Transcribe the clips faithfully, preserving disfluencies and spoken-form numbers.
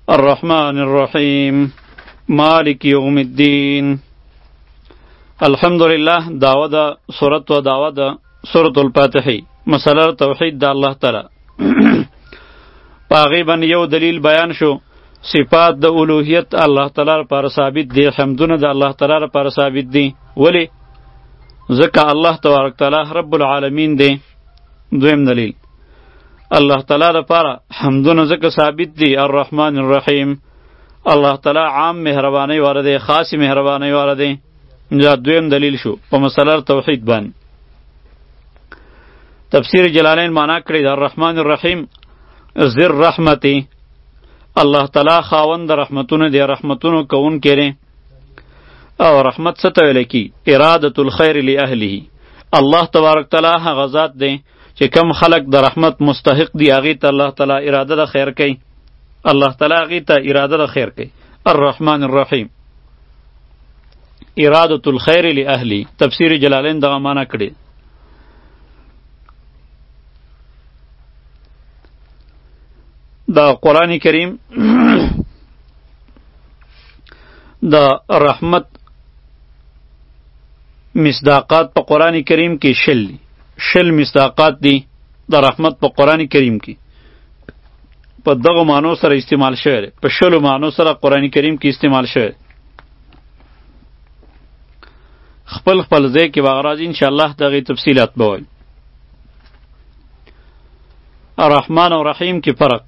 الرحمن الرحیم مالک یوم الدین. الحمدلله. دعوه دا سورت و دعوه دا سورت الفاتحی مسئله توحید دا الله تعالی. پاغی بن یو دلیل بیان شو. صفات د الوهیت الله تعالی لپاره ثابت دی، حمدونه د الله تعالی لپاره ثابت دی. ولی؟ ځکه الله تبارک تعالی رب العالمین دی. دویم دلیل الله تعالی لپاره حمدونه ځکه ثابت دی الرحمن الرحیم. الله تعالی عام مهربانی والا دی، خاص مهربانی والا دی. دا دویم دلیل شو په مسله توحید باندې. تفسیر جلالین معنا کړی دا الرحمن الرحیم ذر رحمتی، الله تعالی خاوند رحمتونه دی، رحمتونو کون کړي. او رحمت څه ته ویل کی؟ اراده الخير لاهله. الله تبارک تعالی هغه ذات دی چې کم خلق د رحمت مستحق دی، هغه ته الله تعالی اراده د خیر کوي. الله تعالی هغه ته اراده د خیر کوي. الرحمن الرحیم اراده الخير لاهله. تفسیر جلالین دغه معنا کړي. دا قرآن کریم دا رحمت مصداقات په قرآن کریم کې شل شل مصداقات دي د رحمت په قرآن کریم کې. په دغه معنو سره استعمال شوی دی، په شلو معنو سره قرآن کریم کې استعمال شوی. خپل خپل ځای کې به راځي انشاءالله دغې تفصیلات به وایو. الرحمن او رحیم کې فرق.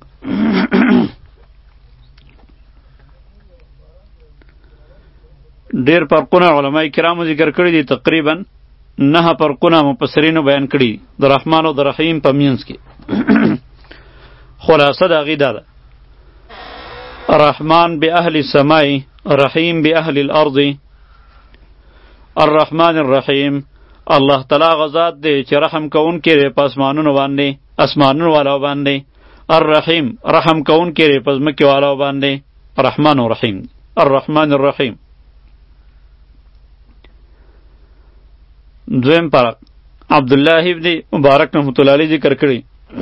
ډیر فرقونه علماء کرامو ذکر کړي دي، تقریبا نه فرقونه مفسرینو بیان کړي د رحمان او د رحیم په منځ کې. خلاصه د هغې دا ده رحمان باهل السماء، رحیم باهل الارض. الرحمن الرحیم الله تعالی غزاد دی چې رحم کوونکی دی په اسمانونو باندې، اسمانونو والا باندې. الرحیم رحم کوونکی دی په ځمکې والا باندې. رحمان و رحیم. الرحمن الرحیم. دویم فرق عبدالله ابن مبارک رحمۃ اللہ علیہ ذکر کړي.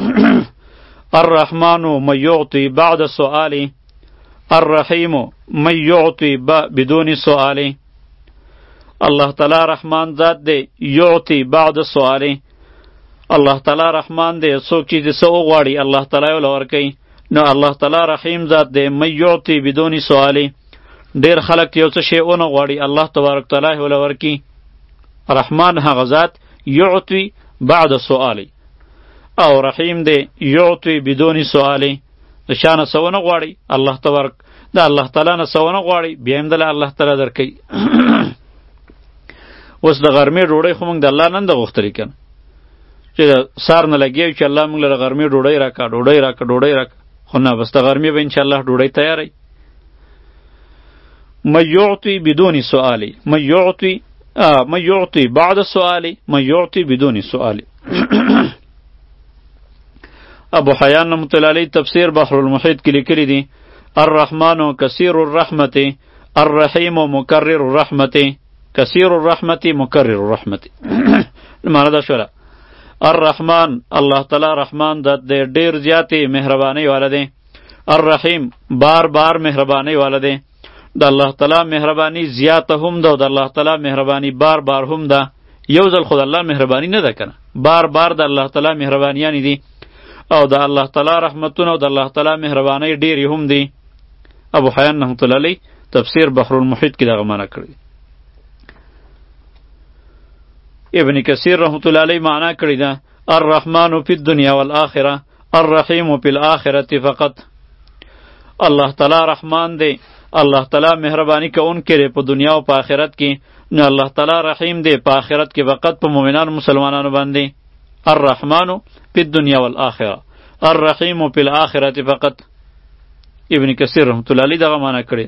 الرحمن من یعطی بعد السؤال، الرحیم من یعطی بدون سؤال. الله تعالی رحمان ذات دی یعطی بعد السؤال. الله تعالی رحمان دی څوک چې څه وغواړي الله تعالی ول ورکوي. نو الله تعالی رحیم ذات دی من یعطی بدون سؤال. ډیر خلک یو څه شی ونه غواړي الله تبارک تعالی ول ورکوي. رحمان هغه ذات یعطی بعد سؤال، او رحیم دی یعطی بدون سؤال. د شانه سونه غواړي الله تبارک د الله تعالی نه سونه غواړي بیا هم د الله تعالی درکوي. اوس د غرمې ډوډۍ خو موږ د الله نن د غوښتلې کنه چې سار نه لګیو چې الله موږ له غرمې ډوډۍ راکا ډوډۍ راکا ډوډۍ راکا، خو نه بس د غرمې به انشاءالله ډوډۍ تیاری. من یعطی بدون سؤال، من یعطی من یعطی بعد السؤال، من یعطی بدون سؤال. ابو حیان رحمۃ اللہ علیہ تفسیر بحر المحیط کې لیکلی دی الرحمن کثیر الرحمت، الرحیم مکرر الرحمت. کثیر الرحمت مکرر الرحمت معنی دا شوله. الرحمن الله تعالی رحمان ذات دی ډیر زیاتې مهرباني والا دی. الرحیم بار بار مهرباني والا دی. د الله تعالی مهرباني زیاته هم ده او د الله تعالی مهرباني بار بار هم ده. یو ځل خود الله مهرباني نه ده کنه، بار بار د الله تعالی مهربانیانی دي او د الله تعالی رحمتونه او د الله تعالی مهرباني ډیرې هم دي. ابو حیان رحمۃ اللہ علیہ تفسیر بحر المحیط کې دغه معنا کړی. ابن کثیر رحمۃ اللہ علیہ معنا کړی ده الرحمن فی الدنیا والآخرة الرحیم فی الآخرة فقط. الله تعالی رحمان دی، الله تعالی مهربانی کوونکی دی په دنیا او په آخرت کې. نو الله تعالی رحیم دی په آخرت کې فقط په مؤمنانو مسلمانانو باندې. الرحمن فی الدنیا والآخرة الرحیم فی الآخرة فقط. ابن کثیر رحمۃ اللہ علیہ دغه معنا کړی.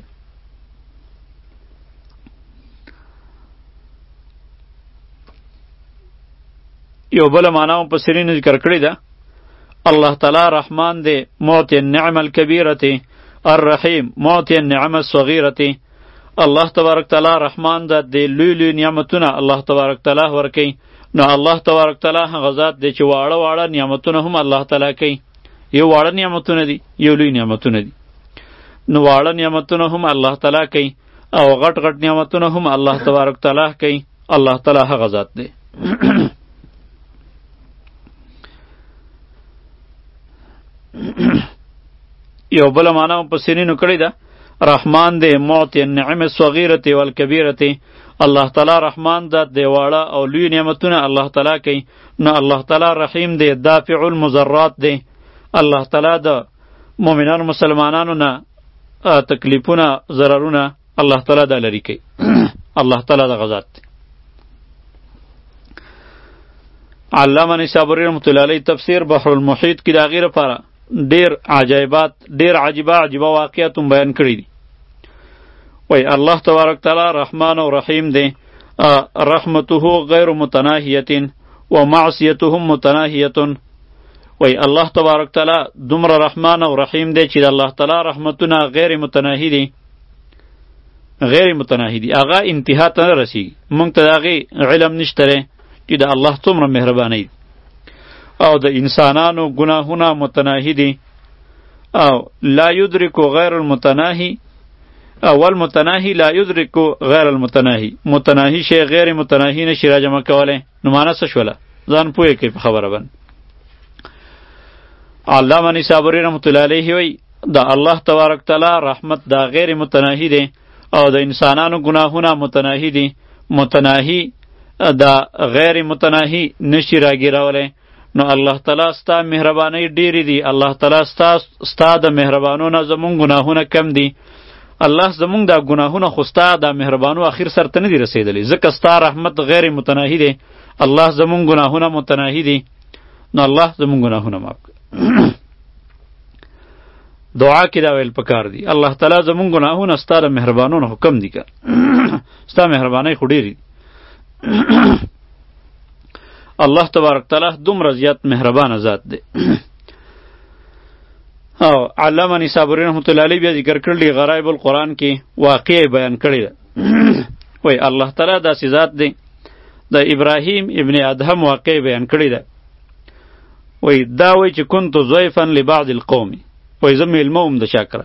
یو بل معنا هم مفسرینو ذکر کړی ده الله تعالی رحمان دی معطی النعم الکبیرة، الرحیم معطی النعم الصغیرة. الله تبارک تعالی رحمان ده دی لوی لوی نعمتونه الله تبارک تعالی ورکوي. نو الله تبارک تعالی هغه ذات دی چې واړه واړه نعمتونه هم الله تعالی کوي. یو واړه نعمتونه دي، یو لوی نعمتونه دي. نو واړه نعمتونه هم الله تعالی کوي او غټ غټ نعمتونه هم الله تبارک تعالی کوي. الله تعالی هغه ذات دی. یو بل معنا په سینینو کړی ده، رحمان دی معطی النعم الصغیرة والکبیرة. الله تعالی رحمان ذات دی، واړه او لوی نعمتونه الله تعالی کوي. نو الله تعالی رحیم دی، دافع المضرات دی. الله تعالی د مؤمنانو مسلمانانو نه تکلیفونه ضررونه الله تعالی دا لري کوي. الله تعالی د غزاد دی. علامه نصابوری رحمت الله علیه تفسیر بحر المحیط کې د هغې لپاره ډیر عجایبات ډیر عجیبه عجیبه واقعات بیان کړي دي. وای الله تبارک تعالی رحمان او رحیم دی، رحمته غیر متناهیه و معصیته متناهیه. وای الله تبارک تعالی دومره رحمان او رحیم دی چې د الله تعالی رحمتونه غیر متناهی دي، غیر متناهی دي، هغه انتها ته نه رسیږي. موږ ته د هغې علم نشته دی چې د الله څومره مهرباني دی. او د انسانانو گناهونه متناهی دي، او لا یدرکو غیر المتناهی، اول متناهی لا یدرکو غیر المتناهی، متناهی شی غیر متناهی نشي راجمع کولی. نو معنی څه شوله؟ ځان پوهې کوي په خبره باندې. علامه نصابوری رحمت الله علیه وی د الله تبارک تعالی رحمت دا غیر متناهی دی او د انسانانو گناهونه متناهی دي. متناهی دا غیر متناهی نشي راګیرولی. نو الله تعالی ستا مهربانۍ ډېرې دي. الله تعالی ستا ستا د مهربانو نه زمونږ ګناهونه کم دي. الله زمونږ دا ګناهونه خو ستا د مهربانو اخر سر ته نه دي رسېدلي، ځکه ستا رحمت غیر متناهی دی. الله زمونږ ګناهونه متناهی دي. نو الله زمونږ ګناهونه معاف کړي. دعا کې دا ویل پکار دي، الله تعالی زمونږ ګناهونه ستا د مهربانو نه کم دي که ستا مهربانۍ خو ډېرې دي. الله تبارک تعالی دومره زیات مهربانه ذات دی. او علامه نصابوری رحمت الله علیه بیا ذکر کړلی غرایب القرآن کې واقع بیان کړی ده. وای الله تعالی داسې ذات دی. د ابراهیم ابن ادهم واقع بیان کړی ده. وای دا وای چې كنت ضیفا لبعض القوم، وای زه میلمه وم د چا کره.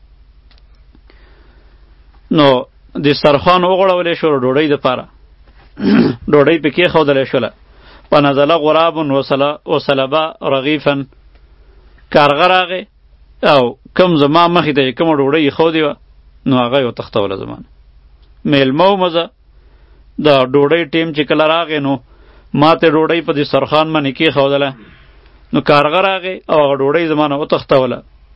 نو د دسترخوان وغوړولی شو ډوډۍ دپاره، ډوډۍ پې کېښودلی شوله. ونزل غراب وسلبا رغیفا، کارغه راغی او کم زما مخې ته چې کومه ډوډۍ ایښودې وه نو هغه یې وتښتوله. زمانه میلمه ومه زه، د ډوډۍ ټیم چې کله راغی نو ما ته ډوډۍ په دسترخوان باندې کېښودله. نو کارغه راغی او هغه ډوډۍ زمانه وتښتوله.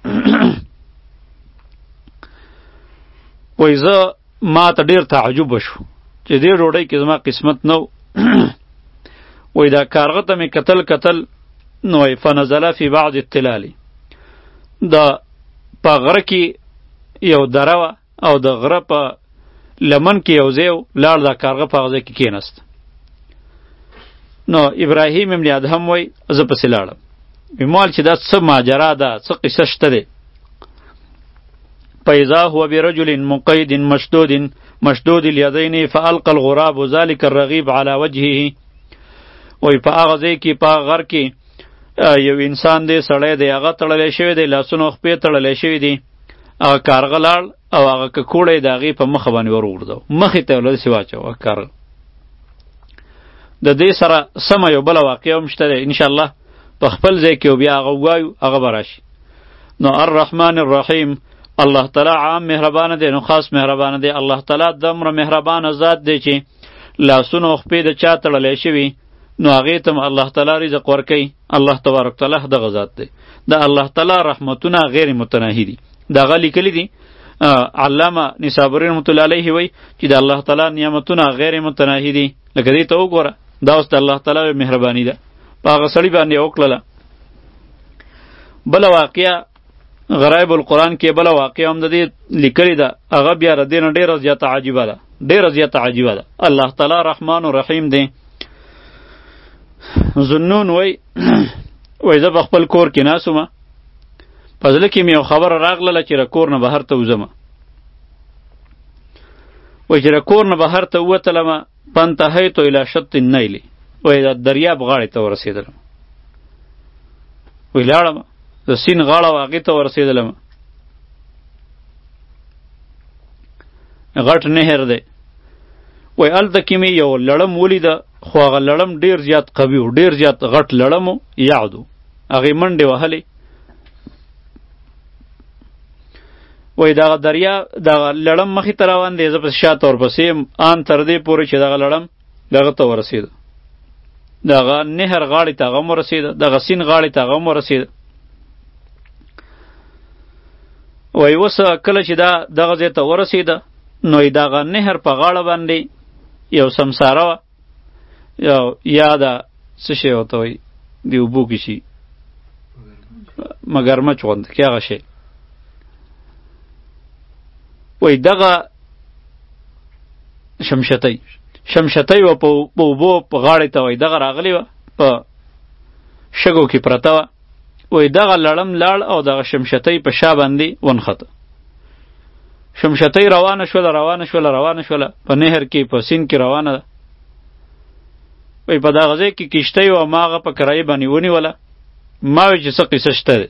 وایي زه ما ته ډېر تعجب وشو چې دې ډوډۍ کې زما قسمت نه و. وای دا کارغه ته مې کتل کتل نو وای فنزل فی بعض التلال، دا په غره کې یو دره وه او د غره په لمن کې یو ځای و، لاړ دا کارغه په هغه ځای کې کېناست. نو ابراهیم ابن ادهم وای زه پسې لاړم. ویمال چې دا څه ماجرا ده، څه قصه شته دی. فاذا هو برجل مقید مشدود مشدود الیدین فالقى الغراب ذلك الرغیب على وجهه. وای په هغه ځای کې په غر کې یو انسان دی، سړی دی، هغه تړلی شوی دی، لاسونه خپې تړلی شوي دي. هغه کارغه لاړ او هغه ککوړی د هغې په مخه باندې ورغورځو، مخې ته یې داسې واچوه کارغه. د دې سره سمه یو بله واقعه هم شته دی، انشاءالله په خپل ځای کې بیا هغه ووایو، هغه به راشي. نو الرحمن الرحیم، الله تعالی عام مهربانه دی، نو خاص مهربانه دی. الله تعالی دومره مهربانه ذات دی چې لاسونه او خپې د چا تړلی شوي نو هغې ته الله تعالی رزق ورکوي. الله تبارک تعالی دغه ذات دی. د الله تعالی رحمتونه غیر متناهي دي. دغه لیکلی دي علامه نصابوری رحمت الله علیه وی چې د الله تعالی نعمتونه غیر متناهي دي. لکه دې ته وګوره، دا اوس د الله تعالی مهرباني ده، په هغه سړي باندې وکړله. بله واقعه غرایب القرآن کې بله واقعه هم د دې لیکلې ده، هغه بیا د دې نه ډېره زیاته عجیبه ده، ډېره زیاته عجیبه ده. الله تعالی رحمان و رحیم دی. زنون وای وای زه په خپل کور کې ناست وم، په زړه کې مې یو خبره راغله چې د کور نه بهر ته وځمه. وای چې د کور نه بهر ته ووتلمه فانتهیت الی شط النیل، وای د دریاب غاړې ته ورسېدلم. وای لاړم د سیند غاړه و هغې ته ورسېدلم. غټ نهر دی. وای هلته کې مې یو لړم ولیده، خو هغه لړم ډېر زیات قوي و، ډېر زیات غټ لړم و، یعدو هغې منډې وهلې. وای دغه دریا دغه لړم مخې ته روان دی، زه پسې شاته ورپسې یم، ان تر دې پورې چې دغه لړم دغه ته ورسېده، دغه نهر غاړې ته هغه هم ورسېده، دغه سیند غاړې ته هغه هم ورسېده. وای اوس کله چې دا دغه ځای ته ورسېده، نو دغه نهر په غاړه باندې یو سمساره وه، یو یا د څه شی ورته وایي د اوبو کې شي مګرمچ غوندې کې هغه شی. وای دغه شمشتۍ شمشتۍ وه په اوبو په غاړې ته، وای دغه راغلې وه په شګو کې پرته وه. وای دغه لړم لاړ او دغه شمشتۍ په شا باندې ونښته. شمشتۍ روانه شوله روانه شوله روانه شوله په نهر کې په سیند کې روانه ده. وای په دغه ځای کې کشتۍ وه، ما هغه په کرایې باندې ونیوله. ما وی چې څه قصه شته دی.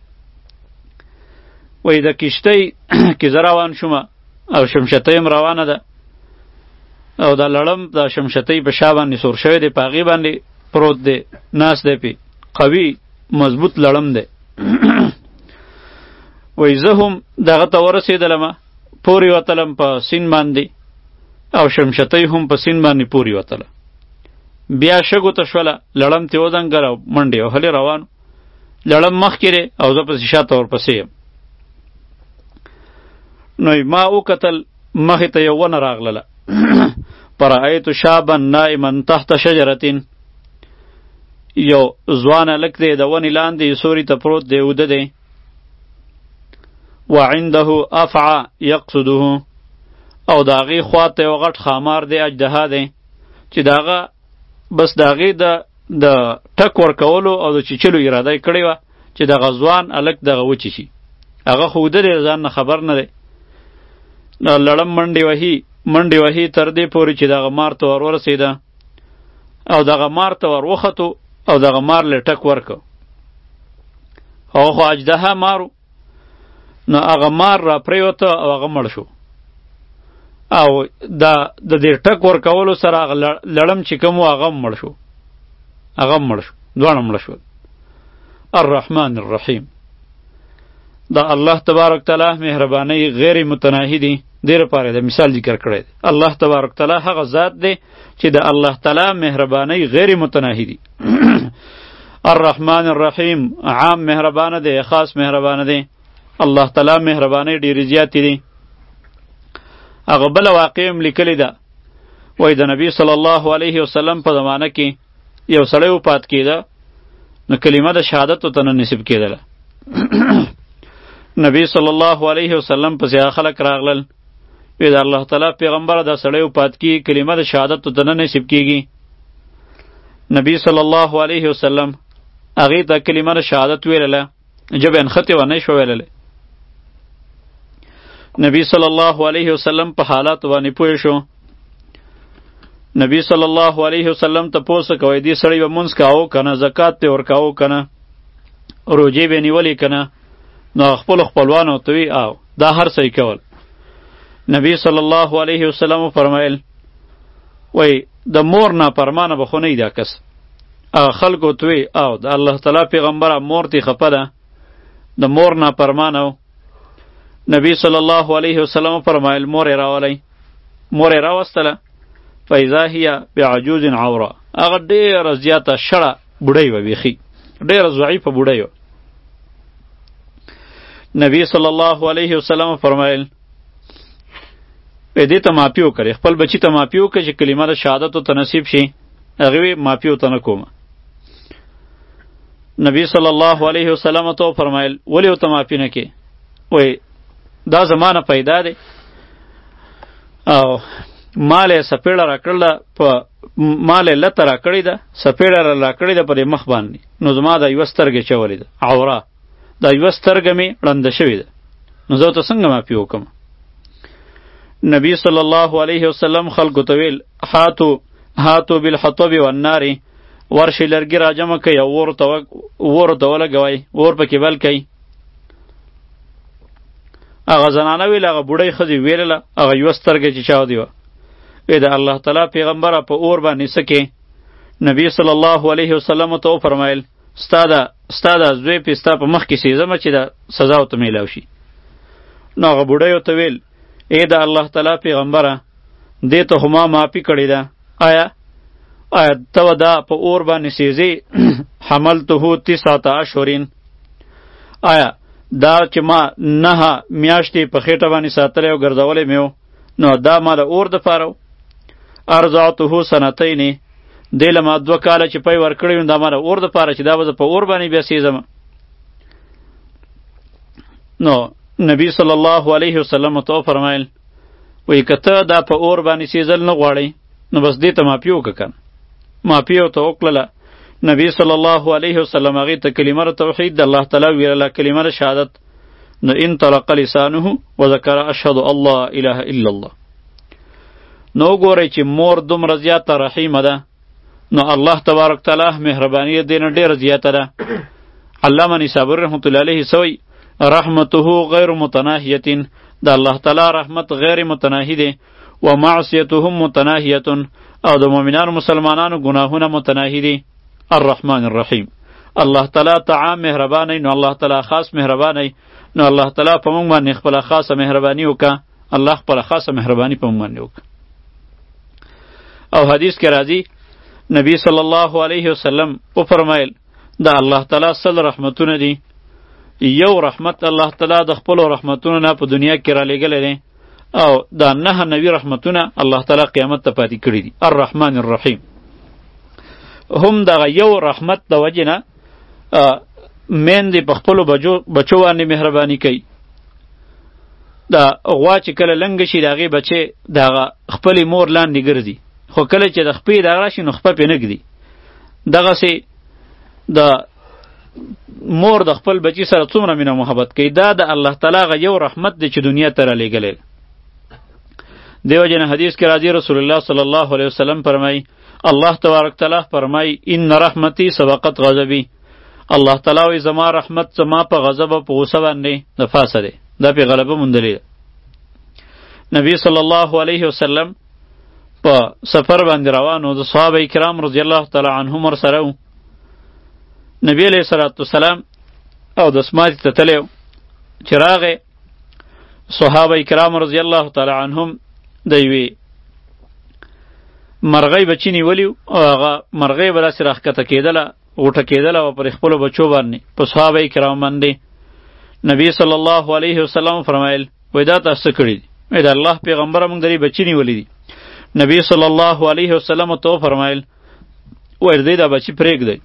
وای د کشتۍ کې زه روان شوم او شمشتۍ هم روانه ده، او دا لړم د شمشتۍ په شا باندې سور شوی دی، په هغې باندې پروت دی، ناست دی پې، قوي مضبوط لړم دی. وای زه هم دغه ته ورسېدلمه، پورې وتلم په سیند باندې، او شمشتۍ هم په سیند باندې پورې وتله. بیا شګو ته شوله، لړم ترې ودنګل او منډې وهلې روان. لړم مخکې دی او زه پسې شاته ورپسې یم. نو ما وکتل مخې ته یو ونه راغلله، فرأیت شابا نائما تحت شجرتین، یو ځوان هلک دی د ونې لاندې سوري ته پروت دی، اوده دی. وعنده افعى یقصده، او د هغې خوا ته یو غټ خامار دی، اجدها دی، چې د هغه بس د هغې د د ټک ورکولو او د چیچلو اراده یې کړې وه چې دغه ځوان هلک دغه وچیچي. هغه خو اوده دی، ځان نه خبر نه دی. لړم منډې وهي منډې وهي تر دې پورې چې دغه مار ته ور ورسېده، او دغه مار ته ور وختو او دغه مار له ټک ورکو. هغه خو اجدها مارو، نو هغه مار را پریوته او هغه مړ شو. او دا د دې ټک ورکولو سره هغه لړم چې کوم و هغه مړ شو، هغه مړ شو، دواړه مړه شول. الرحمن الرحیم، دا الله تبارک تعالی مهرباني غیر متناهی دی. دې لپاره د مثال ذکر کړی دی. الله تبارک تعالی هغه ذات دی چې د الله تعالی مهرباني غیر متناهی دی. الرحمن الرحیم، عام مهربانه دی، خاص مهربانه دی. الله تعالی مهرباني ډېرې زیاتې دي. هغه بله واقع هم لیکلې ده، وایي د نبي صلی الله علیه وسلم په زمانه کې یو سړی وفات کېده، نو کلمه د شهادت ورته نه نصیب کېدله. نبی صلی الله علیه وسلم پسې هغه خلک راغلل، وی د الله تعالی پیغمبره دا سړی وفات کېږي، کلمه د شهادت ورته نه نصیب کېږي. نبی صلی الله علیه وسلم هغې ته کلمه د شهادت ویلله، ژبه یې نښتې وه، نه یې شوه ویللی. نبی صلی الله علیه وسلم په حالات باندې پوه شو. نبی صلی الله علیه وسلم ته پوښتنه کوي، دې سړی به مونځ کاوه که نه، زکات دې ورکاوه که نه، روژې به یې نیولې که نه؟ نو خپلو خپلوانو ته وی او دا هر څه یې کول. نبی صلی الله علیه وسلم فرمایل، وای د مور نافرمانه به خو نه وي دا کس. هغه خلکو ته وی او د الله تعالی پیغمبره مور تې خفه ده، د مور نافرمانه و. نبی صلی الله علیه وسلم فرمایل مور یې راولی. مور یې راوستله، فاذا هي بعجوز عوره، هغه ډېره زیاته شړه بوډۍ وه، بیخي ډېره ضعیفه بوډۍ وه. نبی صلی الله علیه وسلم فرمایل دې ته معافي وکړئ، خپل بچي ته معافي وکړئ چې کلمه د شهادت ورته نصیب شي. هغې وی معافي ورته نه کومه. نبی صلی الله علیه وسلم ته فرمایل ولې ورته معافي نه کې؟ وی دا زمانه پیدا دی او مال یې سپېړه راکړله، په مال یې لته راکړې ده، سپېړه راکړې ده په دې مخ باندې، نو زما دا یوه سترګې چولې ده عوره، دا یوه سترګه مې ړنده شوې ده، نو زه ورته څنګه معافي وکړم؟ نبی صلی الله علیه وسلم خلکو ته ویل، هاتو هاتو بالحطب والنار، ورشي لرګي راجمع کوئ او اور ورته ولګوئ، اور پکې بل کوئ. هغه زنانه ویل هغه بوډۍ ښځې ویلله هغه یوه سترګه چې چاودې وه وی د الله تعالی پیغمبره په اور باندې څه کې نبی صلی الله علیه وسلم ته وفرمایل ستا د ستا د زوی پې ستا په مخ کې سېځمه چې د سزا ورته میلاو شي نو هغه بوډۍ ورته ویل ای د الله تعالی پیغمبره دې ته خو ما معافي کړې ده آیا آیا ته دا په اور باندې سېځې حملته تسعة اشهرین آیا دا چې ما نهه میاشتې په خېټه باندې ساتلی او ګرځولی مې و نو دا ما د اور دپاره ارضعته سنتین دې له ما دوه کاله چې پی ورکړی وم دا ما د اور دپاره چې دا به زه په اور باندې بیا سېځم نو نبی صلی الله علیه وسلم ته وفرمایل وایي که ته دا په اور باندې سېځل نه غواړئ نو بس دې ته معافي وکړه که نه معافي ورته وکړله نبی صلی الله علیه وسلم هغې ته کلمه توحید د الله تعالی ویله کلمه د شهادت نو انطلق لسانه وذکر اشهد الله اله الا الله نو ګورئ چې مور دومره زیاته رحیمه ده نو الله تبارک تعالی مهرباني یې دې نه ډېره زیاته ده علامه نصابوري رحمت الله علیه سوی رحمته غیر متناهیة د الله تعالی رحمت غیر متناهی دی و معصیتهم متناهیة او د مؤمنانو مسلمانانو گناهونه متناهی دی الرحمن الرحیم الله تعالی ته عام مهربانی نو الله تعالی خاص مهربانی نو الله تعالی په موږ باندې خپل خاصه مهربانی وکړه الله خپل خاصه مهربانی په موږ باندې وکړه او حدیث کې راځي نبی صلی الله علیه وسلم او فرمایل دا الله تعالی صل رحمتونه دي یو رحمت الله تعالی د خپل رحمتونو نه په دنیا کې را لېږلی دی او دا نه نوی رحمتونه الله تعالی قیامت ته پاتې کړي دي الرحمن الرحیم هم دغه یو رحمت د وجې نه میندې په خپلو بچو باندې مهرباني کوي دا غوا چې کله لنګه شي د هغې بچې د هغه خپلې مور لاندې ګرځي خو کله چې د خپې دغه راشي نو خپه پې نه ږدي دغسې د مور د خپل بچی سره څومره مینه محبت کوي دا د الله تعالی غ یو رحمت دی چې دنیا ته رالیږلی دیو جن حدیث کې راځي رسول الله صلی الله علیه وسلم فرمایي الله تبارک تعالی فرمایي ان رحمتی سبقت غضبی الله تعالی وایي زما رحمت زما په غضب او په غصه باندې د فاسه دی دا پې غلبه موندلې ده نبی صلی الله علیه وسلم په سفر باندې روانو د صحابه کرام رضی الله تعالی عنهم ورسره و نبی علیه الصلاة والسلام او د سماتی ته تللی و چې راغی صحابه کرام رضی الله تعالی عنهم د یوې مرغۍ بچي نیولي او هغه مرغۍ به داسې راښکته کېدله غوټه کېدله او پر خپلو بچو باندې په صحابه کرام باندې نبی صلی الله علیه وسلم فرمایل وایي دا تاسو څه کړي دي وایي د الله پیغمبره موږ د دې بچي نیولي دي نبی صلی الله علیه وسلم ته وفرمایل وایي دی دا بچي پرېږدئ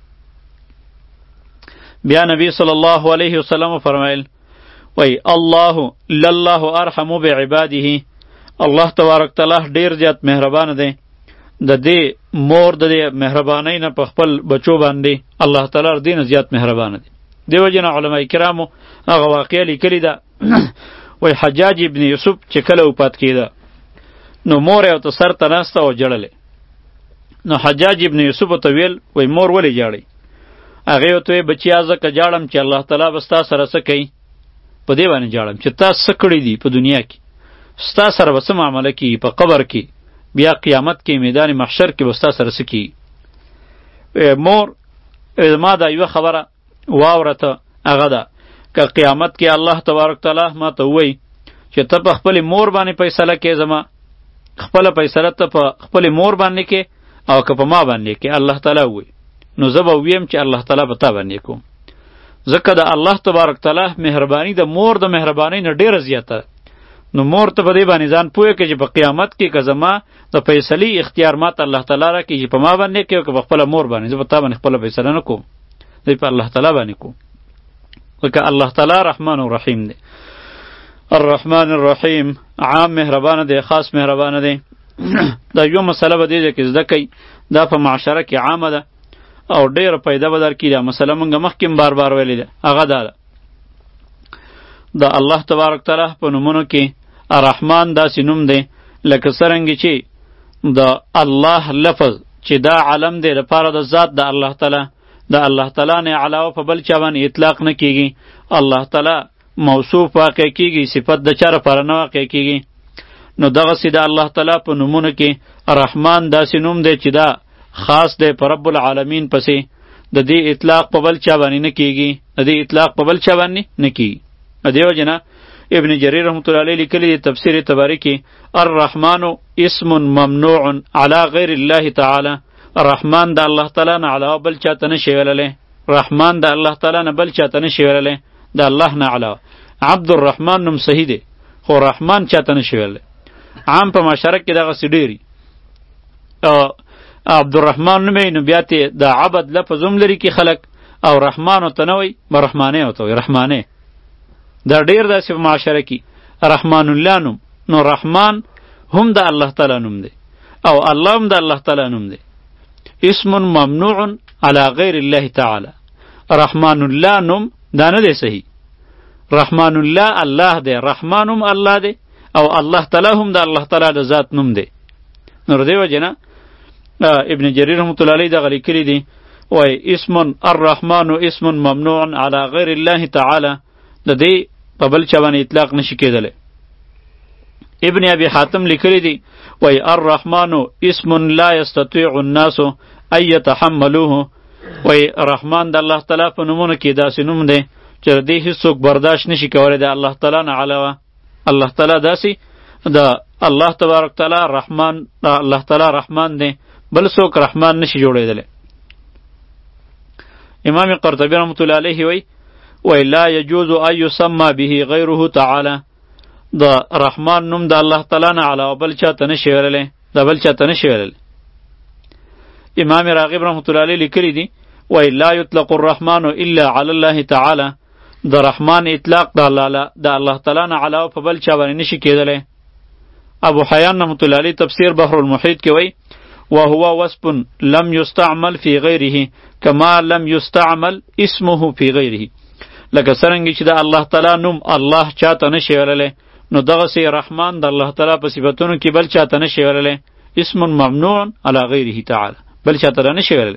بیا نبی صلی الله علیه وسلم فرمایل وای الله لله ارحم بعباده الله تبارک تعالی ډیر زیات مهربان دی د دې مور د دې مهربانۍ نه په خپل بچو باندې الله تعالی دین زیات مهربان دی دیو جن علماء کرامو هغه واقعه لیکلی ده وای حجاج ابن یوسف چې کله وفات کیده نو مور یې ته سر ته ناسته او جړلې نو حجاج ابن یوسف ته ویل وای مور ولې جاړي هغې ورته وی بچیا ځکه جاړم چې الله تعالی به ستا سره څه کوي په دې باندې جاړم چې تا څه کړي دي په دنیا کې ستا سره به څه معامله کېږي په قبر کې بیا قیامت کې میدان محشر کې به ستا سره څه کېږي مور زما دا یوه خبره واوره ته هغه ده که قیامت کې الله تبارک تعالی ما ته ووایي چې ته په خپلې مور باندې فیصله کې زما خپله فیصله ته په خپلې مور باندې کې او که په ما باندې کې الله تعالی ووایي نو زه به ویم چې الله تعالی په تا باندې کوم ځکه د الله تبارک تعالی مهرباني د مور د مهربانۍ نه ډېره زیاته نو مور ته په دې باندې ځان پوهه کړي چې په قیامت کې که زما د فیصلې اختیار ماته الله تعالی راکړي چې په ما باندې کوي او که په خپله مور باندې زه په تا باندې خپله فیصله نه کوم زه په الله تعالی باندې کوم ځکه الله تعالی رحمان و رحیم دی الرحمن الرحیم عام مهربانه دی خاص مهربانه دی دا یو مسله به دې کې زده کوي دا په معاشره کې عامه ده او ډیره پیدا به در کړي دا مسله مونږ مخکې بار بار ویلې ده هغه دا ده د الله تبارک تعالی په نومونو کې الرحمن داسې نوم دی لکه څرنګه چې د الله لفظ چې دا علم دی لپاره د ذات د الله تعالی د الله تعالی نه علاوه په بل چا باندې اطلاق نه کیږي الله تعالی موصوف واقع کیږي، صفت د چا لپاره نه واقع کیږي. نو دغسې د الله تعالی په نومونو کې رحمان داسې نوم دی چې دا خاص دی په رب العالمین پسې، د دې اطلاق په بل چا باندې نه کیږي، د دې اطلاق په بل چا باندې نه کیږي. دې وجه نه ابن جریر رحمت الله علیه لیکلی دی تفسیر طبری کې الرحمن اسم ممنوع علی غیر الله تعالی، رحمان د الله تعالی نه علاوه بل چاته نشي ویللی، رحمان د الله تعالی نه بل چاته نشي ویللی، د الله نه علاوه. عبد الرحمن نوم صحیح دی خو رحمان چاته نشي ویللی. عام په معاشره کې دغسې ډېري عبدالرحمن نومې نو بیا ته د عبد لفظ هم لري کې خلک، او رحمان ورته نه وایي به رحمانې ورته وایي، رحمانې. دا ډېر داسې په معاشره کې رحمان الله نوم، نو رحمان هم د الله تعالی نوم دی او الله هم د الله تعالی نوم دی. اسم ممنوع علی غیر الله تعالی. رحمان الله نوم دا نه دی صحیح. رحمان الله الله دی، رحمان هم الله دی او الله تعالی هم د الله تعالی د ذات نوم دی. نو دې وجه نه ابن جریر رحمت الله علیه دغه لیکلی دی وای اسم الرحمن اسم ممنوع علی غیر الله تعالی، د دې په بل چا باندې اطلاق نشي کېدلی. ابن ابي حاتم لیکلی دی وای الرحمن اسم لا یستطيع الناس ان يتحملوه، وای رحمان د الله تعالی په نومونو کې داسې نوم دی چې دې هیڅوک برداشت نشي کولی د الله تعالی نه علاوه. الله تعالی داسې د الله تبارک تعالی رحمان د الله تعالی رحمان دی، بل څوک رحمان نشي جوړېدلی. امام قرطبی رحمت الله علیه وی وی لا یجوز ان یسمى به غیره تعالی، د رحمان نوم د الله تعالی نه علاوه بل چاته نشي ویللی، د بل چاته نشي ویللی. امام راغب رحمت الله علیه لیکلی دی وی لا یطلق الرحمن الا علی الله تعالی، د رحمان اطلاق د الله د الله تعالی نه علاوه په بل چا باندې نشي کېدلی. ابو حیان رحمت الله علیه تفسیر بحر المحیط کې وی وهو وصف لم يستعمل في غیره کما لم يستعمل اسمه في غیره، لکه څرنګه چې د الله تعالی نوم الله چاته نشي ویللی، نو دغسې رحمان د الله تعالی په صفتونو کې بل چاته نشي ویللی. اسم ممنوع علی غیره تعالی، بل چاته نشي ویللی.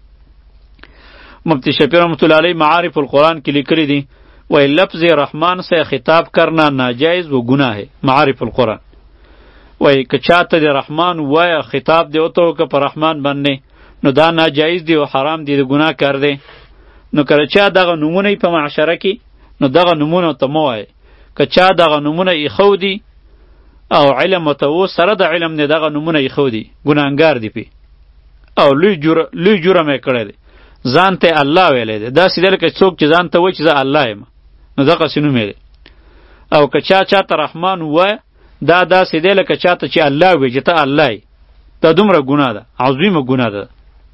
مفتی شفیع رحمت الله علیه معارف القرآن کې لیکلی دی وی لفظ رحمان سے خطاب کرنا ناجائز و گناہ ہے. معارف القرآن وی که چاته دی رحمان وای خطاب دی او ته که پر رحمان باندې، نو دا ناجایز دی او حرام دی، د ګناه کار دی. نو کله چا دغه نمونه په معاشره کې، نو دغه نمونه ته مو وای. که چا دغه نمونه ایخو دی او علم ته و سره د علم نه دغه نمونه ایخو دی، ګناهګار دی پی او لوی جور لوی جرم یې کړی دی، ځان ته الله ویلی دی. دا سیده لکه څوک چې ځان ته وایي چې زه الله یم، نو دغسې نوم دی. او که چا چاته رحمان ووایه، دا داسې دی لکه چاته چې الله وایي چې ته الله یې، دا دومره ګناه ده، عظیمه ګناه ده.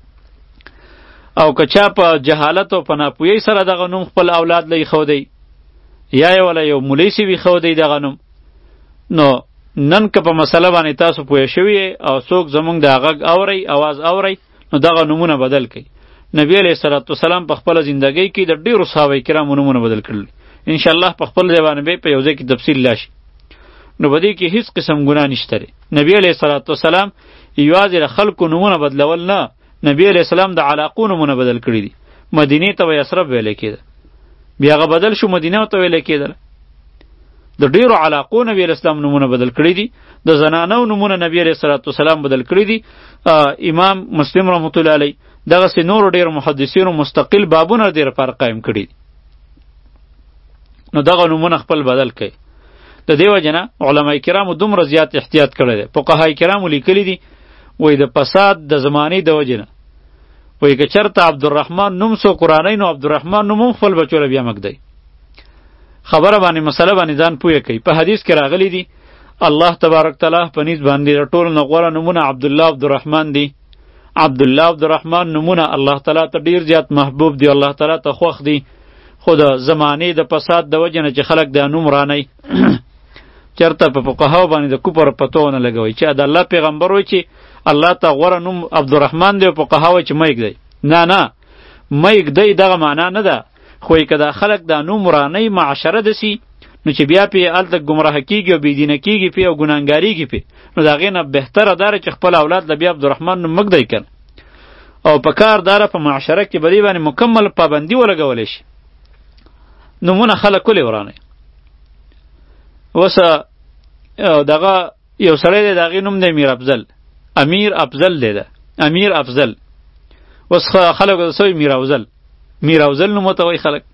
او که چا په جهالت او په ناپوهۍ سره دغه نوم خپل اولاد له ایښودی، یا یې وله یو مولوي صاحب ایښودی دغه نوم، نو نن که په مسله باندې تاسو پوه شوي او څوک زمونږ د غږ اورئ اواز اورئ، نو دغه نومونه بدل کړئ. نبی علیه الصلاة والسلام په خپله زندګۍ کې د ډېرو صحابه کرامو نومونه بدل کړل. انشاءالله په خپل ځای باندې به په یو ځای کې تفصیل راشي. نو په دې کې هیڅ قسم ګناه نشته دی. نبی علیه الصلاة والسلام یوازې د خلکو نومونه بدلول نه، نبی علیه السلام د علاقو نومونه بدل کړي دي. مدینې ته به یثرب ویلی کېده، بیا هغه بدل شو مدینه ته ویلی کېدله. د ډېرو علاقو نبی علیه السلام نومونه بدل کړي دي، د زنانو نومونه نبی علیه الصلاة والسلام بدل کړي دي. امام مسلم رحمت الله علیه دغسې نورو ډېرو محدثینو مستقل بابونه دې لپاره قایم کړي دي. نو دغه نومونه خپل بدل کړئ. د دې وجه نه علما کرامو دومره زیات احتیاط کړی دی. فقهای کرامو لیکلي دي وایي د فساد د زمانې د وجې نه وایي که چېرته عبدالرحمن نوم څوک ورانی، نو عبدالرحمن نوم هم خپل بچو له بیا مږدئ. خبره باندې مسله باندې ځان پوهه کوي. په حدیث کې راغلی دي الله تبارک تعالی په نیز باندې د ټولو نه غوره نومونه عبدالله عبدالرحمن دي. عبدالله عبدالرحمن نومونه الله تعالی ته ډیر زیات محبوب دی، الله تعالی ته خوښ دی. خو د زمانې د فساد د وجې نه چې خلک دا نوم رانی چېرته په فقهاو باندې د کفر پتو ونه لګوي چې د الله پیغمبر وایي چې الله ته غوره نوم عبدالرحمن دی او فقها وایي چې مه یږدئ. نه نه مه یږدئ دغه معنا نه ده، خو که دا خلک دا نوم رانی معاشره دسي، نو چې بیا پې هلته ګمراه کېږي او بېدینه کېږي پې او ګناهګارېږي پې، نو د هغې نه بهتره دا چې خپل اولاد له بیا عبدالرحمن نوم مږدئ کنه. او په کار داره په معاشره کې به دې باندې مکمل پابندي ولګولی شي. نومونه خلک ولې ورانوي؟ اوس دغه یو سړی دی، د هغې نوم دی میر افضل، امیر افضل دی ده، امیر افضل. اوس خلک ورته څه وایي؟ میر افضل، میر افضل نوم ورته وایي خلک.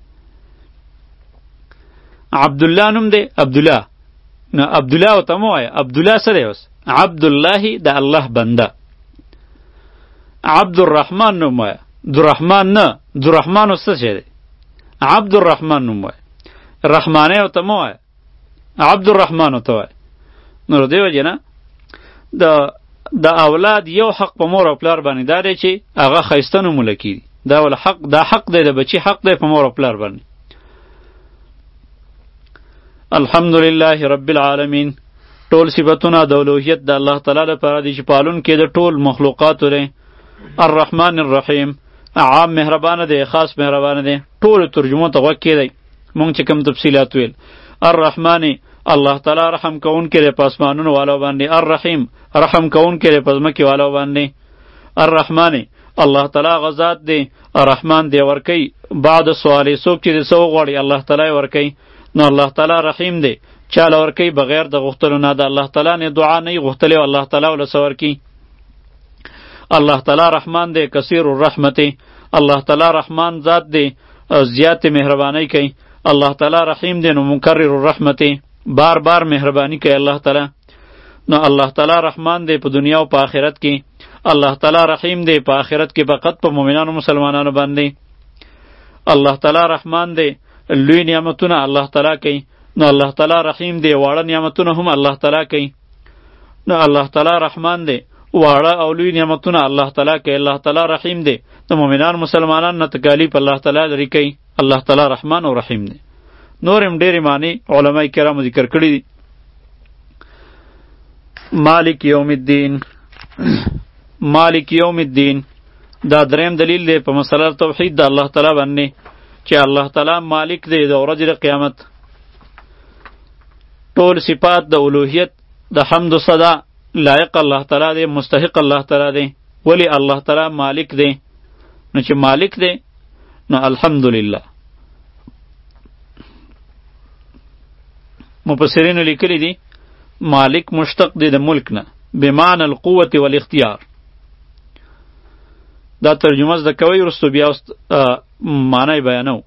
عبدالله نوم دی، عبدالله، نو عبدالله ورته مه وایه. عبدالله څه دی؟ اوس عبدالله د الله بنده. عبدالرحمن نوم وایه، عبدالرحمن نه، عبدالرحمن اوس څه شی دی؟ عبدالرحمن نوم وایه. رحمانی ورته مه وایه، عبدالرحمن ورته وایه. نو د دې وجې نه د د اولاد یو حق په مور او پلار باندې دا دی چې هغه ښایسته نومونه کېږي. دا ول حق، دا حق دی، د بچي حق دی په مور او پلار باندې. الحمدلله رب العالمین. ټول صفتونه د الوهیت د الله تعالی لپاره دي چې پالون کې د ټول مخلوقاتو دی. الرحمن الرحیم، عام مهربانه دی، خاص مهربانه دی. ټول ترجمو ته غوږ کېدی مونږ چې کوم تفصیلات ویل. الرحمن، الله تعالی رحم کون کې دی په اسمانونو والو باندې. الرحیم، رحم کون کې دی په ځمکې والو باندې. الرحمن، الله تعالی غزاد دی. الرحمن دی ورکی بعد سوالی، څوک چې د څه وغواړي الله تعالی ورکی. نو الله تعالی رحیم دی، چاله ورکی بغیر د غوښتلو نه. د الله تعالی نه دعا نه غوښتلې، الله تعالی ول څه ورکی. الله تعالی رحمان دی، کثیر الرحمت. الله تعالی رحمان ذات دی، زیات مهربانی کوي. الله تعالی رحیم دی، نو مکرر الرحمت، بار بار مهربانی کوي الله تعالی. نو الله تعالی رحمان دی په دنیا او په آخرت کې. الله تعالی رحیم دی په آخرت کې فقط په مؤمنانو مسلمانانو باندې. الله تعالی رحمان دی، لوی نعمتونه الله تعالی کوي. نو الله تعالی رحیم دی، واړه نعمتونه هم الله تعالی کوي. نو الله تعالی رحمان دی، واړه او لوی نعمتونه الله تعالی کوي. الله تعالی رحیم دی، د مؤمنان مسلمانان نه تکالیف الله تعالی لري کوي. الله تعالی رحمان او رحیم دی. نورم ډېرې معنی علماء کرامو ذکر کړي دي. مالک یوم الدین، مالک یوم الدین دا دریم دلیل دی په مسله توحید د الله تعالی باندې چې الله تعالی مالک دی د ورځې د قیامت. ټول صفات د الوهیت د حمد و صدا لایق الله تعالی دی، مستحق الله تعالی دی. ولی الله تعالی مالک دی. نو چې مالک دی نو الحمدلله. مفسرین لیکلی دی مالک مشتق دی د ملک نه بمعنى القوة والاختیار. دا ترجمه زده کوي وروسته بیا معنی بیانو.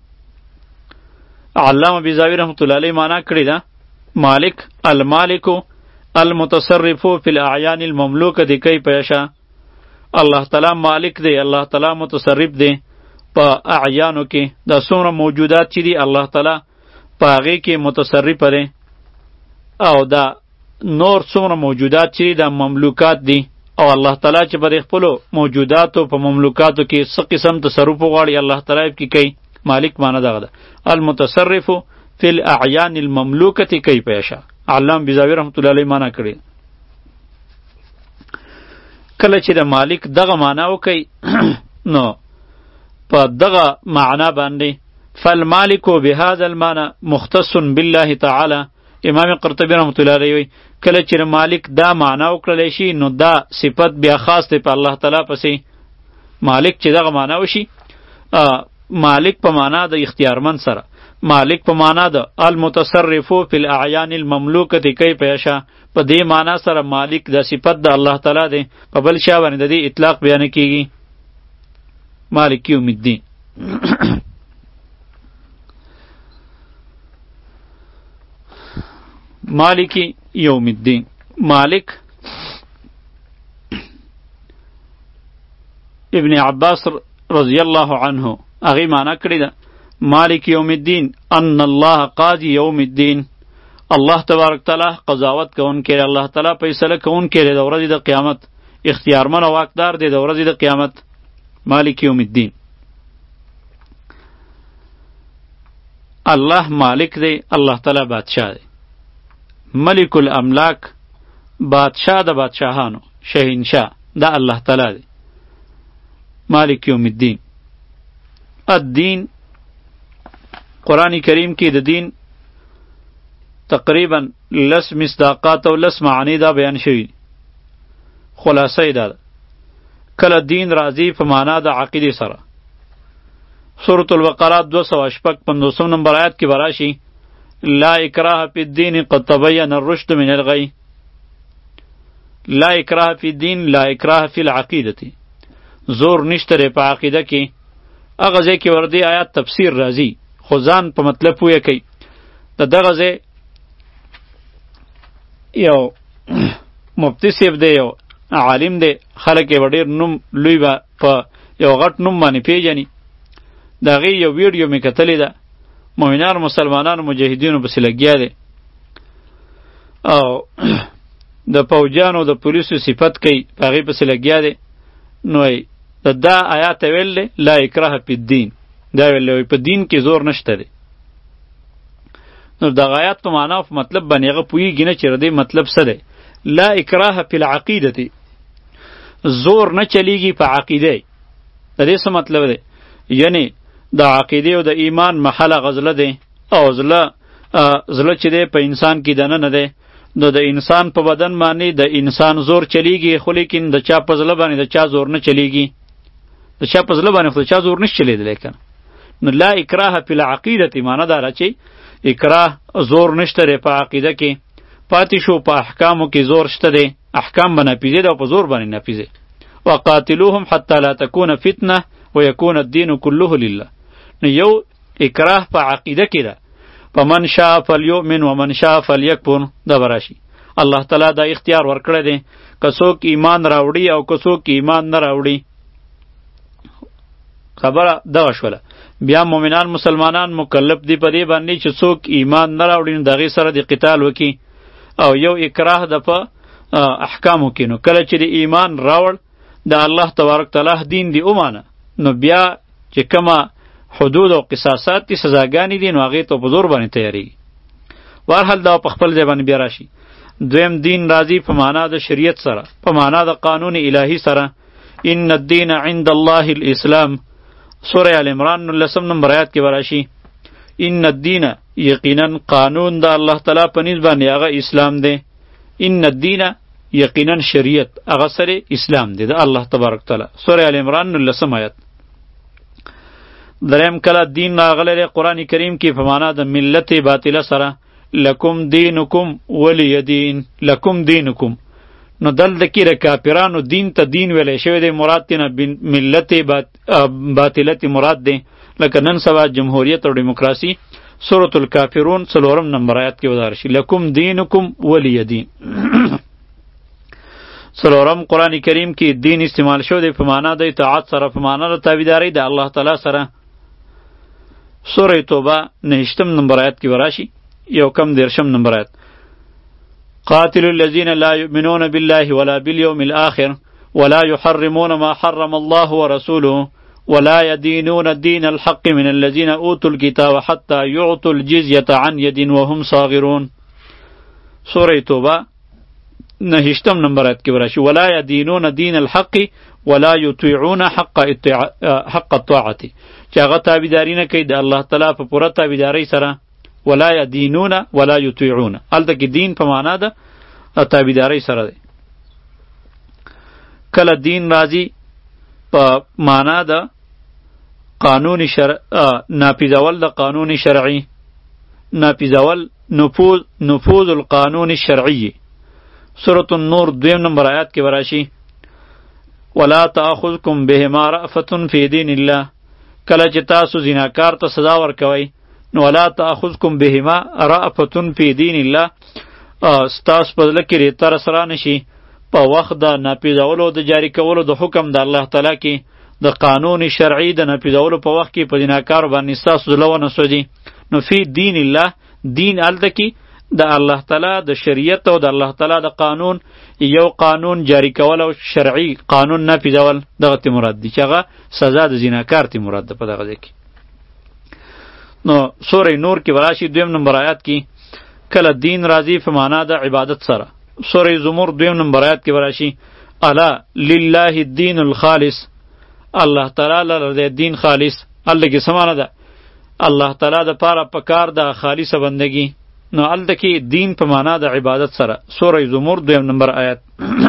علامه بیضاوی رحمت الله علیه معنا کړی ده مالک المالک المتصرف فی الاعیان المملوکه کیف یشاء. الله تعالی مالک دی، الله تعالی متصرف دی په اعیانو کې. دا څومره موجودات چې دي الله تعالی په هغې کې متصرف دی، او دا نور څومره موجودات چې دا مملوکات دي، او الله تعالی چې په خپلو موجوداتو په مملوکاتو کې څه قسم تصرف وغواړي الله تعالی کې کوي. مالک معنی دغه ده، المتصرف فی الاعیان المملوکة کیف یشاء. علامه بیضاوی رحمت الله علیه معنا کړی. کله چې د مالک دغه معنا وکړي نو په دغه معنا باندې فالمالک بهذا المعنى مختص بالله تعالی. امام قرطبی رحمت الله علیه وی کله چې مالک دا معنا وکړلی شي نو دا صفت بیا خاص دی په الله تعالی پسې. مالک چې دغه معنا وشي، مالک په معنا د اختیارمن سره، مالک په معنا د المتصرف فی الاعیان المملوکه کیف یشاء، په دې معنا سره مالک د صفت د الله تعالی دی، په بل شی باندې د دې اطلاق بیان کیږي. مالک یوم الدین. مالکی یوم الدین، مالک ابن عباس رضی الله عنه اغی معنی کړی ده مالک یوم الدین ان الله قاضی یوم الدین. الله تبارک تعالی قضاوت کوونکی دی، الله تعالی فیصله کوونکی دی د ورځې د قیامت، اختیارمن او واکدار دی د ورځې د قیامت. مالک یوم الدین. الله مالک دی، الله تعالی بادشاہ دی. ملک الاملاک، بادشاہ د بادشاہانو، شهنشاه، دا الله تعالی دی. مالک یوم الدین. الدین قرآن کریم کې د دین تقریبا لس مصداقات او لس معانی دا بیان شوي. خلاصه یې دا ده کله دین راځي په معنا د عقیدې سره. سورة البقره دوه سوه شپږ پنځوسم نمبر آیات کې به راشي لا اکراه فی الدین قد تبین الرشد من الغی. لا اکراه فی الدین لا اکراه فی العقیدتی، زور نشته په عقیده کې. هغه ځای کې وردی آیات تفسیر راځي خو ځان په مطلب پوهه کوي. د دغه ځای یو مفتی صاحب دی، یو عالم دی، خلک یې ډېر نوم لوی به په یو غټ نوم باندې پیژني. د هغې یو ویډیو مې کتلې ده، مؤمنانو مسلمانانو مجاهدینو پسې لګیا دی او د پوجانو د پولیسو صفت کوي، په هغې پسې لګیا دی. نو د دا آیات ویل دی لا اکراه فی الدین، دا ویل دی په دین کې زور نشته دی. نو دغه آیات په معنا او په مطلب باندې هغه پوهېږي نه چې د دې مطلب څه دی. لا اکراه فی العقیدتی، زور نه چلیږي په عقیده. د دې څه مطلب دی؟ یعنی د عقیده او د ایمان محله غزله دی او زله زله چې دی په انسان کې دننه دی. نو د انسان په بدن باندې د انسان زور چلیږي، خو لیکن د چا په زله باندې د چا زور نه چلیږي. د چا په زله باندې خو د چا زور نشي چلیدلی کنه. نو لا اکراه فی العقیدتی معنا دا ده چې اکراه زور نشته دی په عقیده کې. پاتې شو په احکامو کې زور شته دی، احکام به نافظې ده او په زور باندې نافظې. وقاتلوهم حتی لا تکون فتنه ویکون الدین کله لله. نو یو اکراه په عقیده کې ده، فمن شاء فلیؤمن ومن شاء فلیکفر، دا براشي. الله تعالی دا اختیار ورکړی دی که څوک ایمان راوړي او که څوک ایمان نه راوړي. خبره دغه شوله. بیا مؤمنان مسلمانان مکلف دي په دې باندې چې څوک ایمان نه راوړي نو د هغې سره د قتال وکړي. او یو اکراه ده په احکامو کې. نو کله چې د ایمان راوړ د الله تبارک تعالی دین دی ومانه، نو بیا چې کومه حدود او قصاصات دي، سزاګانې دي، نو هغې ته په زور باندې تیارېږي. بهرحال دا په خپل ځای باندې بیا راشي. دویم دین راځي په معنا د شریعت سره، په معنا د قانون الهي سره. ان الدین عند الله الاسلام، سوره ال عمران لسم نمبر آیات کې براشي. ان الدین، یقینا قانون د الله تعالی په نسبت باندې هغه اسلام دی. ان الدین، یقینا شریعت هغه سره اسلام دی د الله تبارک تعالی. سوره ال عمران لسم آیات. دریم کله دین راغلی دی قرآن کریم کې په معنا د ملت باطله سره. لکم دینکم ولی دین، لکم دینکم. نو دلته کې د کافرانو دین ته دین ویلی شوی دی، مراد تېنه ملت باطلت مراد دی. لکه نن سبا جمهوریت او دیموکراسي. سورة الکافرون څلورم نمبر آیات کې وضع شي لکم دینکم ولی دین. څلورم قرآن کریم کې دین استعمال شوی دی په معنا د اطاعت سره، په معنا د تابعدارۍ د الله تعالی سره. سوره توبه نهشتم نمبر آیات کې وراشي، یو کم دیرشم نمبر آیات. قاتل الذين لا يؤمنون بالله ولا باليوم الآخر ولا يحرمون ما حرم الله ورسوله ولا يدينون الدين الحق من الذين أوتوا الكتاب حتى يعطوا الجزية عن يد وهم صاغرون. سورة توبة نهشتم نمبر آیات کې وراشي ولا يدينون دين الحق ولا يطيعون حق حق الطاعة، چې هغه تابعداري نه کوي د الله تعالی په پوره تابعدارۍ سره. ولا يدينون ولا يطيعون، هلته کې دین په معنا ده تابعدارۍ سره دی. کله دین راځي په معنا ده قانون شرع، نافذول د قانون شرعي، نافذول نفوذ نفوذ القانون الشرعي. سورة النور دویم نمبر آیات کې وراشي ولا تأخذكم بهما رأفة في دين الله. کله چې تاسو زناکار ته سزا ورکوئ، نو ولا تأخذكم بهما رأفة في دين الله، ستاسو په زړه کې ریته راسره نشي په وخت د نافذولو د جاري کولو د حکم د الله تعالی کې، د قانون شرعي د نافذولو په وخت کې په زناکارو باندې ستاسو زړه ونه سوځي. نو فی دین الله، دین هلته کې د الله تعالی د شریعت او د الله تعالی د قانون، یو قانون جاری کول او شرعي قانون نافذول، دغه ته مراد دي چې هغه سزا د زناکار ته مراد ده په دغه ځای کې. نو سوره نور کې وراشي دویم نمبر آیات کې کله دین راځي په معنا د عبادت سره. سوره زمر دویم نمبر آیات کې وراشي الا لله الدین الخالص، الله تعالی لره دین خالص. الله کې سمانه ده الله تعالی د پاره پکار د خالصه بندگی. نو الته کې دین په معنا د عبادت سره. سوره زمر دویم نمبر آیات.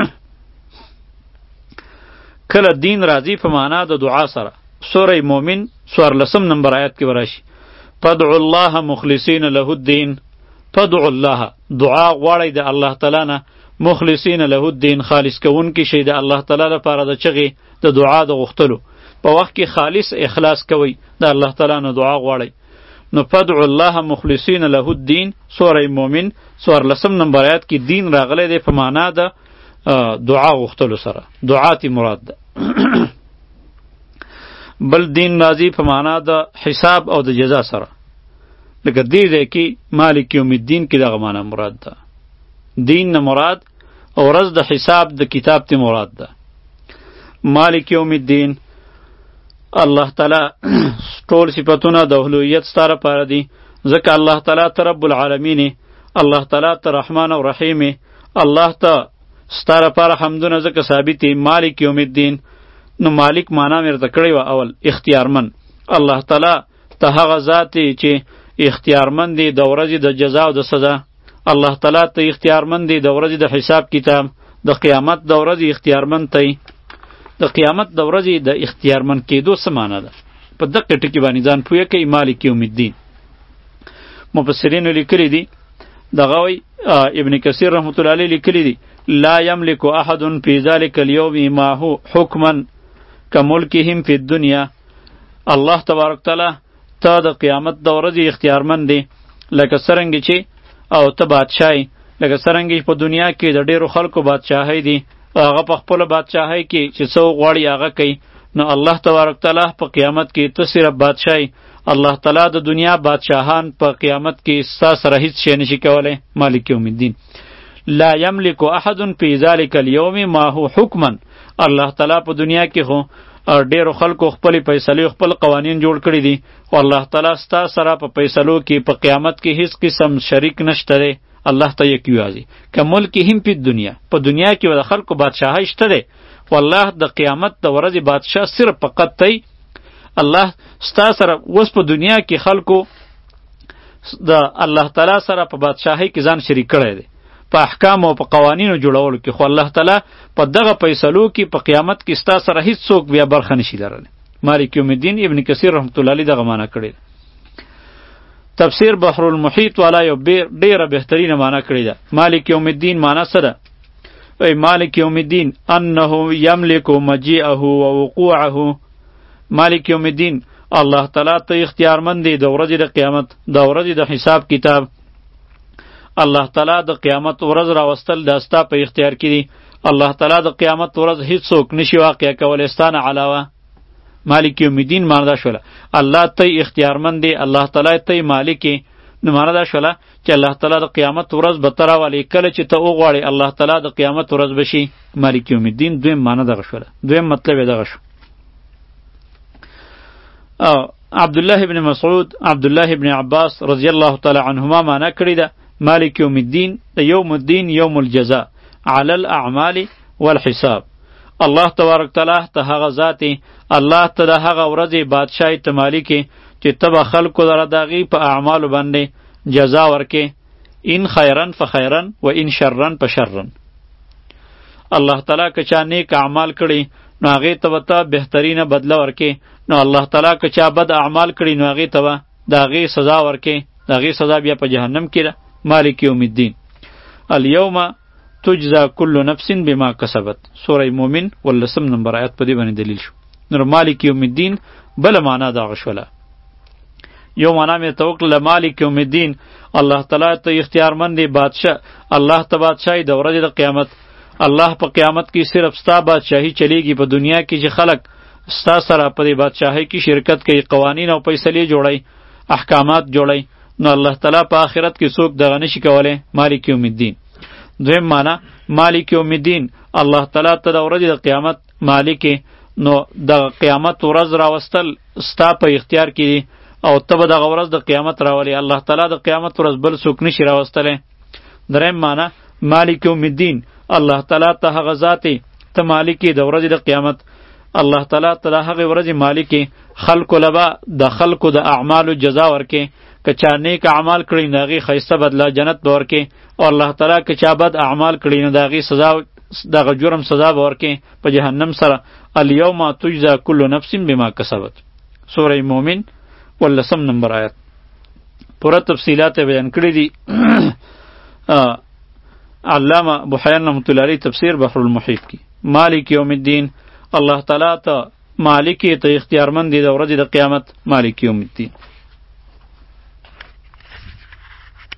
کله دین راځي په معنا د دعا سره. سوره مومن څوارلسم نمبر آیات کې وراشي فدعوا الله مخلصین له الدین، فدعوا الله دعا غواړئ د الله تعالی نه، مخلصین له الدین خالص کوونکي شئ د الله تعالی لپاره د چغې د دعا د غوښتلو په وخت کې خالص اخلاص کوئ، د الله تعالی نه دعا غواړئ. نو فدعوا الله مخلصین له الدین سوره مومن څوارلسم نمبر آیات کې دین راغلی دی په معنا د دعا غوښتلو سره، دعا تی مراد ده. بل دین راځي په معنا د حساب او د جزا سره، لکه دې ځای کې مالک یوم الدین کې دغه معنا مراد ده. دین نه مراد او ورځ د حساب د کتاب تی مراد ده. مالک یوم الدین الله تعالی ټول صفاتونه د اولویت ستاره پاره دي، ځکه الله تعالی ته رب العالمین، الله تعالی ته رحمان او رحیم، الله ته ستاره پاره حمدونه ځکه ثابت مالک یوم الدین. نو مالک معنا مې ورته کړې وه اول اختیارمن، الله تعالی ته هغه ذات دی چې اختیارمن دی د ورځې د جزا او د سزا، الله تعالی ته اختیارمن دی د ورځې د حساب کتاب، د قیامت د ورځې اختیارمن دی. د قیامت د ورځې د اختیارمن کېدو څه معنا ده؟ په دقیق ټکي باندې ځان پوهه کوي. مالک یوم الدین مفسرینو لیکلی دي، دغه وایي ابن کثیر رحمت الله علیه لیکلی دي لا یملک احد فی ذلک اليوم ما هو حکما کملکهم فی الدنیا. الله تبارک تعالی ته د قیامت د ورځې اختیارمن دی، لکه څرنګه چې او ته بادشاهی، لکه څرنګه په دنیا کې د ډیرو خلکو بادشاهی دی، هغه په خپل بادشاهی کې چې څو غواړي هغه کوي. نو الله تبارک تعالی په قیامت کې ته صرف بادشاهی، الله تعالی د دنیا بادشاهان په قیامت کې ستا سره هیڅ شی نشي کولی. مالک یوم الدین لا یملک احد فی ذلک اليوم ما هو حکما. الله تعالی په دنیا کې خو ډیرو خلکو خپل فیصلې خپل قوانین جوړ کړي دي، او الله تعالی ستا سره په فیصلو کې په قیامت کې هیڅ قسم شریک نشته دی. الله ته یک یوازي که ملکهم فی الدنیا، په دنیا کې د خلکو بادشاهی شته دی، والله د قیامت د ورځې بادشاه صرف فقط دی. الله ستا سره اوس په دنیا کې خلکو د الله تعالی سره په بادشاهی کې ځان شریک کړی دی، په احکام او په قوانینو جوړولو کې، خو الله تعالی په دغه فیصلو کې په قیامت کې ستا سره هیڅ څوک بیا برخه نشي لرلی. مالک یوم الدین ابن کثیر رحمت الله علیه دغه معنا کړی. تفسیر بحر المحیط والا یو ډیره بهترینه معنا کړی ده. مالک یوم الدین معنا څه ده؟ ای مالک یوم الدین انه یملک مجیئه و وقوعه. مالک یوم الدین الله تعالی ته اختیارمند دی د ورځې د قیامت، د ورځې د حساب کتاب. الله تعالی د قیامت ورځ راوستل د ستا په اختیار کې دی. الله تعالی د قیامت ورځ هیڅ څوک نشي واقع کولی ستا نه علاوه. مالک یوم الدین معنا دا شوله الله ته اختیارمند دی، الله تعالی ته مالک. نو معنا دا شوله چې الله تعالی د قیامت ورځ به ته راولي، کله چې ته وغواړې الله تعالی د قیامت ورځ به شي. مالک یوم الدین دویم معنا دغه شوله، دویم مطلب یې دغه شو. عبدالله ابن مسعود، عبدالله ابن عباس رضی الله تعالی عنهما معنا کړی ده مالک یوم الدین د یوم الدین یوم الجزاء علی الاعمال والحساب. الله تبارک تعالی ته هغه ذاتی، الله ته د هغه ورځې بادشاهی ته مالکی چې ته به خلکو لره د هغې په اعمالو باندې جزا ورکې، ان خیرن فخیرن و ان شرن فشرن. الله تعالی که چا نیک اعمال کړي نو هغې ته به ته بهترینه بدله ورکې، نو الله تعالی که چا بد اعمال کړي نو هغې ته به د هغې سزا ورکې، د هغې سزا بیا په جهنم کې ده. مالک یوم الدین الیوم تجزا کل نفس بما کسبت. سوره مومن ولسم نمبر آیات په دې باندې دلیل شو. نو مالک یوم الدین بل معنا دغه شوله. یو معنا مې ته وکړله مالک یوم الدین الله تعالی ته اختیارمند دی بادشاه، الله ته بادشاهی د ورځې د قیامت. الله په قیامت کې صرف ستا بادشاهی چلیږي. په دنیا کې چې خلق ستا سره په دې بادشاهی کې شرکت کوي، قوانین او فیصلې جوړوي، احکامات جوړوي، نو الله تعالی په آخرت کې څوک دغه نشي کولی. مالک یوم الدین دویم معنا مالک یوم الدین الله تعالی ته د ورځې د قیامت مالک، نو د قیامت ورځ راوستل ستا په اختیار کې دی، او ته به دغه ورځ د قیامت راولي. الله تعالی د قیامت ورځ بل څوک نشي راوستلی. دریم معنا مالک یوم الدین الله تعالی ته هغه ذاتی ته مالکی د ورځې د قیامت. الله تعالی ته د هغې ورځې مالکی، خلکو لبه د خلکو د اعمالو جزا ورکې، که چا نیک اعمال کړي نو د هغې ښایسته بدله جنت به ورکې، او الله تعالی که چا بد اعمال کړي نو د هغې سزا دغه جرم سزا به ورکې په جهنم سره. الیوم تجزا کل نفس بما کسبت. سوره مومن ولسم نمبر آیت. پوره تفصیلات بیان کړی دي علامه بحیان رحمت الله علیه تفسیر بحر المحیط کی. مالک یوم الدین، الله تعالی ته مالک ته اختیارمند دی د ورځې د قیامت، مالک یوم الدین.